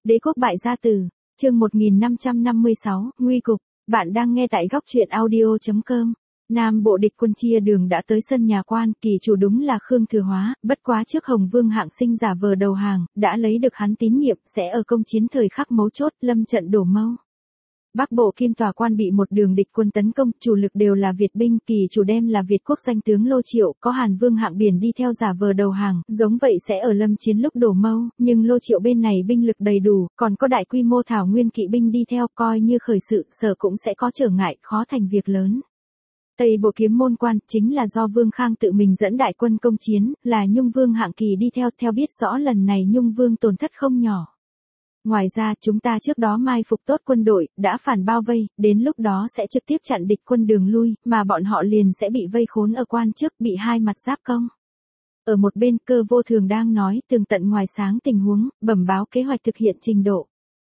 Đế quốc bại gia tử, chương 1556, nguy cục. Bạn đang nghe tại góc truyện audio.com. Nam bộ địch quân chia đường đã tới sân nhà quan, kỳ chủ đúng là Khương Thừa Hóa, bất quá trước Hồng Vương Hạng Sinh giả vờ đầu hàng, đã lấy được hắn tín nhiệm, sẽ ở công chiến thời khắc mấu chốt, lâm trận đổ mâu. Bắc bộ Kim Tòa Quan bị một đường địch quân tấn công, chủ lực đều là Việt binh, kỳ chủ đem là Việt quốc danh tướng Lô Triệu, có Hàn Vương Hạng Biển đi theo giả vờ đầu hàng, giống vậy sẽ ở lâm chiến lúc đổ mâu, nhưng Lô Triệu bên này binh lực đầy đủ, còn có đại quy mô thảo nguyên kỵ binh đi theo, coi như khởi sự, sở cũng sẽ có trở ngại, khó thành việc lớn. Tây bộ Kiếm Môn Quan, chính là do Vương Khang tự mình dẫn đại quân công chiến, là Nhung Vương Hạng Kỳ đi theo biết rõ lần này Nhung Vương tổn thất không nhỏ. Ngoài ra, chúng ta trước đó mai phục tốt quân đội, đã phản bao vây, đến lúc đó sẽ trực tiếp chặn địch quân đường lui, mà bọn họ liền sẽ bị vây khốn ở quan trước, bị hai mặt giáp công. Ở một bên, Cơ Vô Thường đang nói tường tận ngoài sáng tình huống, bẩm báo kế hoạch thực hiện trình độ.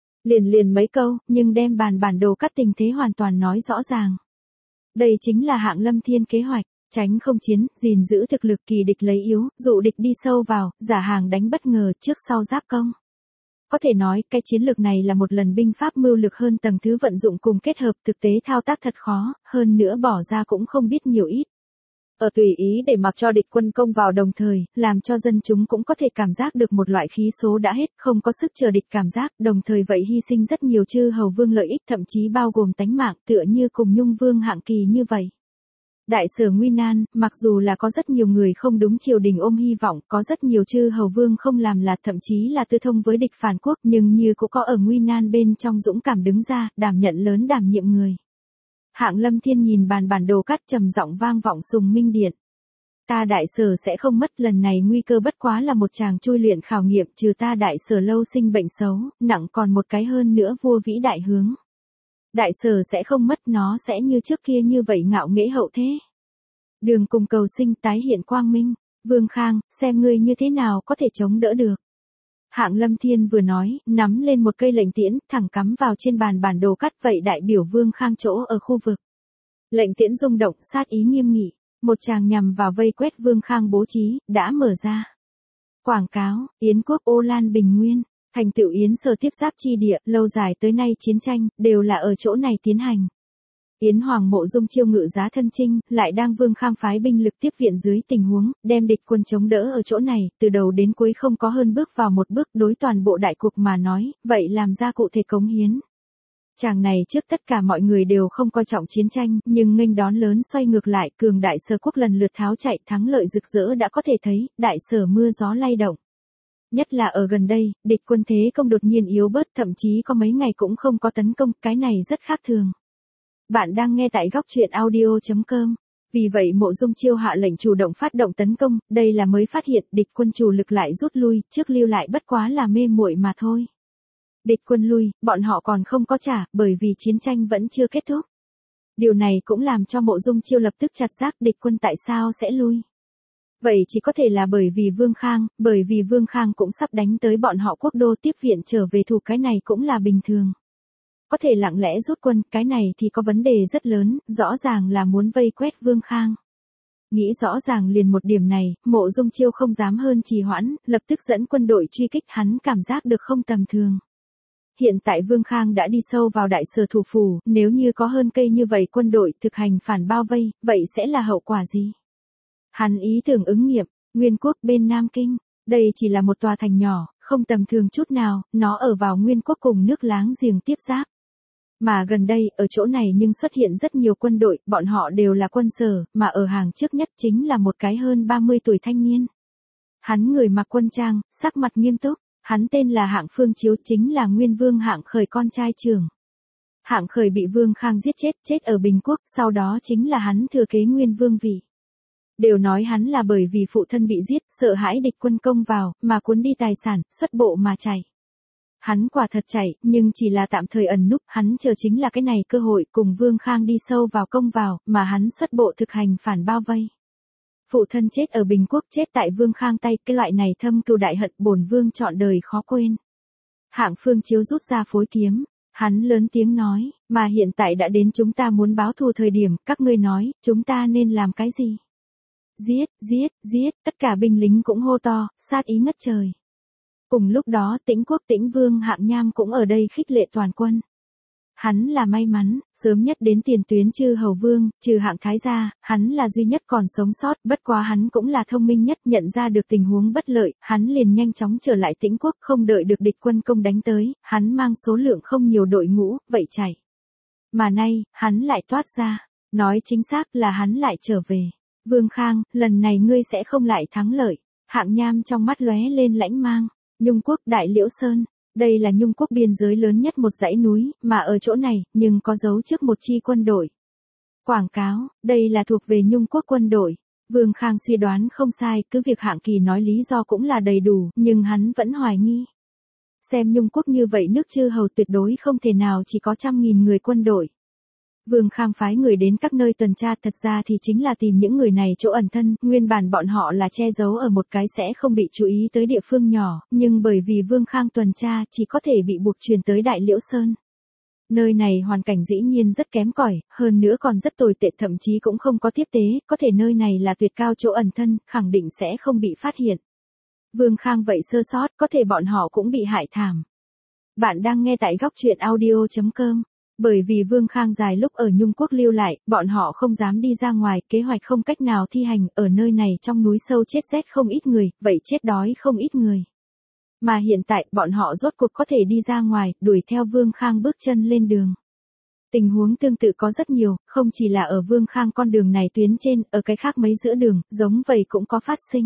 Liền mấy câu, nhưng đem bản đồ cắt tình thế hoàn toàn nói rõ ràng. Đây chính là Hạng Lâm Thiên kế hoạch, tránh không chiến, gìn giữ thực lực kỳ địch lấy yếu, dụ địch đi sâu vào, giả hàng đánh bất ngờ trước sau giáp công. Có thể nói, cái chiến lược này là một lần binh pháp mưu lược hơn tầng thứ vận dụng cùng kết hợp, thực tế thao tác thật khó, hơn nữa bỏ ra cũng không biết nhiều ít. Ở tùy ý để mặc cho địch quân công vào đồng thời, làm cho dân chúng cũng có thể cảm giác được một loại khí số đã hết, không có sức chờ địch cảm giác, đồng thời vậy hy sinh rất nhiều chư hầu vương lợi ích, thậm chí bao gồm tánh mạng, tựa như cùng Nhung Vương Hạng Kỳ như vậy. Đại sở nguy nan, mặc dù là có rất nhiều người không đúng triều đình ôm hy vọng, có rất nhiều chư hầu vương không làm là thậm chí là tư thông với địch phản quốc, nhưng như cũng có ở nguy nan bên trong dũng cảm đứng ra, đảm nhận lớn đảm nhiệm người. Hạng Lâm Thiên nhìn bản đồ cắt trầm giọng vang vọng Sùng Minh Điện. Ta đại sở sẽ không mất, lần này nguy cơ bất quá là một chàng chui luyện khảo nghiệm, trừ ta đại sở lâu sinh bệnh xấu, nặng còn một cái hơn nữa vua vĩ đại hướng. Đại sở sẽ không mất, nó sẽ như trước kia như vậy ngạo nghễ hậu thế. Đường cùng cầu sinh tái hiện quang minh, Vương Khang, xem ngươi như thế nào có thể chống đỡ được. Hạng Lâm Thiên vừa nói, nắm lên một cây lệnh tiễn, thẳng cắm vào trên bản đồ cắt, vậy đại biểu Vương Khang chỗ ở khu vực. Lệnh tiễn rung động, sát ý nghiêm nghị, một tràng nhằm vào vây quét Vương Khang bố trí, đã mở ra. Quảng cáo, Yến quốc Ô Lan Bình Nguyên. Thành tựu Yến Sở tiếp giáp chi địa, lâu dài tới nay chiến tranh, đều là ở chỗ này tiến hành. Yến Hoàng Mộ Dung chiêu ngự giá thân chinh, lại đang Vương Khang phái binh lực tiếp viện dưới tình huống, đem địch quân chống đỡ ở chỗ này, từ đầu đến cuối không có hơn bước vào một bước đối toàn bộ đại cục mà nói, vậy làm ra cụ thể cống hiến. Chàng này trước tất cả mọi người đều không coi trọng chiến tranh, nhưng nghênh đón lớn xoay ngược lại, cường đại sở quốc lần lượt tháo chạy, thắng lợi rực rỡ đã có thể thấy, đại sở mưa gió lay động. Nhất là ở gần đây, địch quân thế công đột nhiên yếu bớt, thậm chí có mấy ngày cũng không có tấn công, cái này rất khác thường. Bạn đang nghe tại góc truyện audio.com. Vì vậy Mộ Dung Chiêu hạ lệnh chủ động phát động tấn công, đây là mới phát hiện địch quân chủ lực lại rút lui, trước lưu lại bất quá là mê muội mà thôi. Địch quân lui, bọn họ còn không có trả, bởi vì chiến tranh vẫn chưa kết thúc. Điều này cũng làm cho Mộ Dung Chiêu lập tức chặt giác địch quân tại sao sẽ lui. Vậy chỉ có thể là bởi vì Vương Khang cũng sắp đánh tới bọn họ quốc đô tiếp viện trở về thủ, cái này cũng là bình thường. Có thể lặng lẽ rút quân, cái này thì có vấn đề rất lớn, rõ ràng là muốn vây quét Vương Khang. Nghĩ rõ ràng liền một điểm này, Mộ Dung Chiêu không dám hơn trì hoãn, lập tức dẫn quân đội truy kích, hắn cảm giác được không tầm thường. Hiện tại Vương Khang đã đi sâu vào đại sở thủ phủ, nếu như có hơn cây như vậy quân đội thực hành phản bao vây, vậy sẽ là hậu quả gì? Hắn ý tưởng ứng nghiệm, Nguyên quốc bên Nam Kinh, đây chỉ là một tòa thành nhỏ, không tầm thường chút nào, nó ở vào Nguyên quốc cùng nước láng giềng tiếp giáp. Mà gần đây, ở chỗ này nhưng xuất hiện rất nhiều quân đội, bọn họ đều là quân sở, mà ở hàng trước nhất chính là một cái hơn 30 tuổi thanh niên. Hắn người mặc quân trang, sắc mặt nghiêm túc, hắn tên là Hạng Phương Chiếu, chính là Nguyên Vương Hạng Khởi con trai trưởng. Hạng Khởi bị Vương Khang giết chết ở Bình Quốc, sau đó chính là hắn thừa kế Nguyên Vương vị. Đều nói hắn là bởi vì phụ thân bị giết, sợ hãi địch quân công vào, mà cuốn đi tài sản, xuất bộ mà chạy. Hắn quả thật chạy, nhưng chỉ là tạm thời ẩn núp, hắn chờ chính là cái này cơ hội cùng Vương Khang đi sâu vào công vào, mà hắn xuất bộ thực hành phản bao vây. Phụ thân chết ở Bình Quốc, chết tại Vương Khang tay, cái loại này thâm cừu đại hận bổn vương trọn đời khó quên. Hạng Phương Chiếu rút ra phối kiếm, hắn lớn tiếng nói, mà hiện tại đã đến chúng ta muốn báo thù thời điểm, các ngươi nói, chúng ta nên làm cái gì? Giết, tất cả binh lính cũng hô to, sát ý ngất trời. Cùng lúc đó Tĩnh quốc Tĩnh vương Hạng Nham cũng ở đây khích lệ toàn quân. Hắn là may mắn, sớm nhất đến tiền tuyến chư hầu vương, trừ Hạng Thái gia, hắn là duy nhất còn sống sót, bất quá hắn cũng là thông minh nhất, nhận ra được tình huống bất lợi, hắn liền nhanh chóng trở lại Tĩnh quốc, không đợi được địch quân công đánh tới, hắn mang số lượng không nhiều đội ngũ, vậy chạy. Mà nay, hắn lại toát ra, nói chính xác là hắn lại trở về. Vương Khang, lần này ngươi sẽ không lại thắng lợi. Hạng Nham trong mắt lóe lên lãnh mang. Nhung quốc Đại Liễu Sơn. Đây là Nhung quốc biên giới lớn nhất một dãy núi, mà ở chỗ này, nhưng có dấu trước một chi quân đội. Quảng cáo, đây là thuộc về Nhung quốc quân đội. Vương Khang suy đoán không sai, cứ việc Hạng Kỳ nói lý do cũng là đầy đủ, nhưng hắn vẫn hoài nghi. Xem Nhung quốc như vậy nước chư hầu tuyệt đối không thể nào chỉ có 100.000 người quân đội. Vương Khang phái người đến các nơi tuần tra, thật ra thì chính là tìm những người này chỗ ẩn thân, nguyên bản bọn họ là che giấu ở một cái sẽ không bị chú ý tới địa phương nhỏ, nhưng bởi vì Vương Khang tuần tra chỉ có thể bị buộc truyền tới Đại Liễu Sơn. Nơi này hoàn cảnh dĩ nhiên rất kém cỏi, hơn nữa còn rất tồi tệ, thậm chí cũng không có tiếp tế, có thể nơi này là tuyệt cao chỗ ẩn thân, khẳng định sẽ không bị phát hiện. Vương Khang vậy sơ sót, có thể bọn họ cũng bị hại thảm. Bạn đang nghe tại góc truyện audio.com. Bởi vì Vương Khang dài lúc ở Nhung quốc lưu lại, bọn họ không dám đi ra ngoài, kế hoạch không cách nào thi hành, ở nơi này trong núi sâu chết rét không ít người, vậy chết đói không ít người. Mà hiện tại, bọn họ rốt cuộc có thể đi ra ngoài, đuổi theo Vương Khang bước chân lên đường. Tình huống tương tự có rất nhiều, không chỉ là ở Vương Khang con đường này tuyến trên, ở cái khác mấy giữa đường, giống vậy cũng có phát sinh.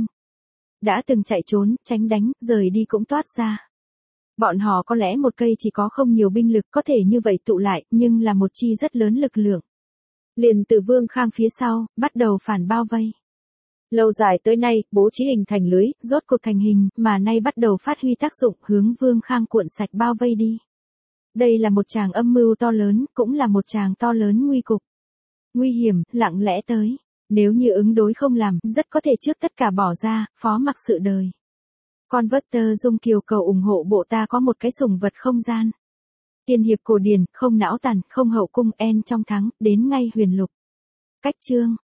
Đã từng chạy trốn, tránh đánh, rời đi cũng toát ra. Bọn họ có lẽ một cây chỉ có không nhiều binh lực có thể như vậy tụ lại, nhưng là một chi rất lớn lực lượng. Liền từ Vương Khang phía sau, bắt đầu phản bao vây. Lâu dài tới nay, bố trí hình thành lưới, rốt cuộc thành hình, mà nay bắt đầu phát huy tác dụng, hướng Vương Khang cuộn sạch bao vây đi. Đây là một tràng âm mưu to lớn, cũng là một tràng to lớn nguy cục. Nguy hiểm, lặng lẽ tới. Nếu như ứng đối không làm, rất có thể trước tất cả bỏ ra, phó mặc sự đời. Converter Dung Kiều cầu ủng hộ bộ ta có một cái sủng vật không gian. Tiên hiệp cổ điển, không não tàn, không hậu cung en trong thắng, đến ngay huyền lục. Cách chương.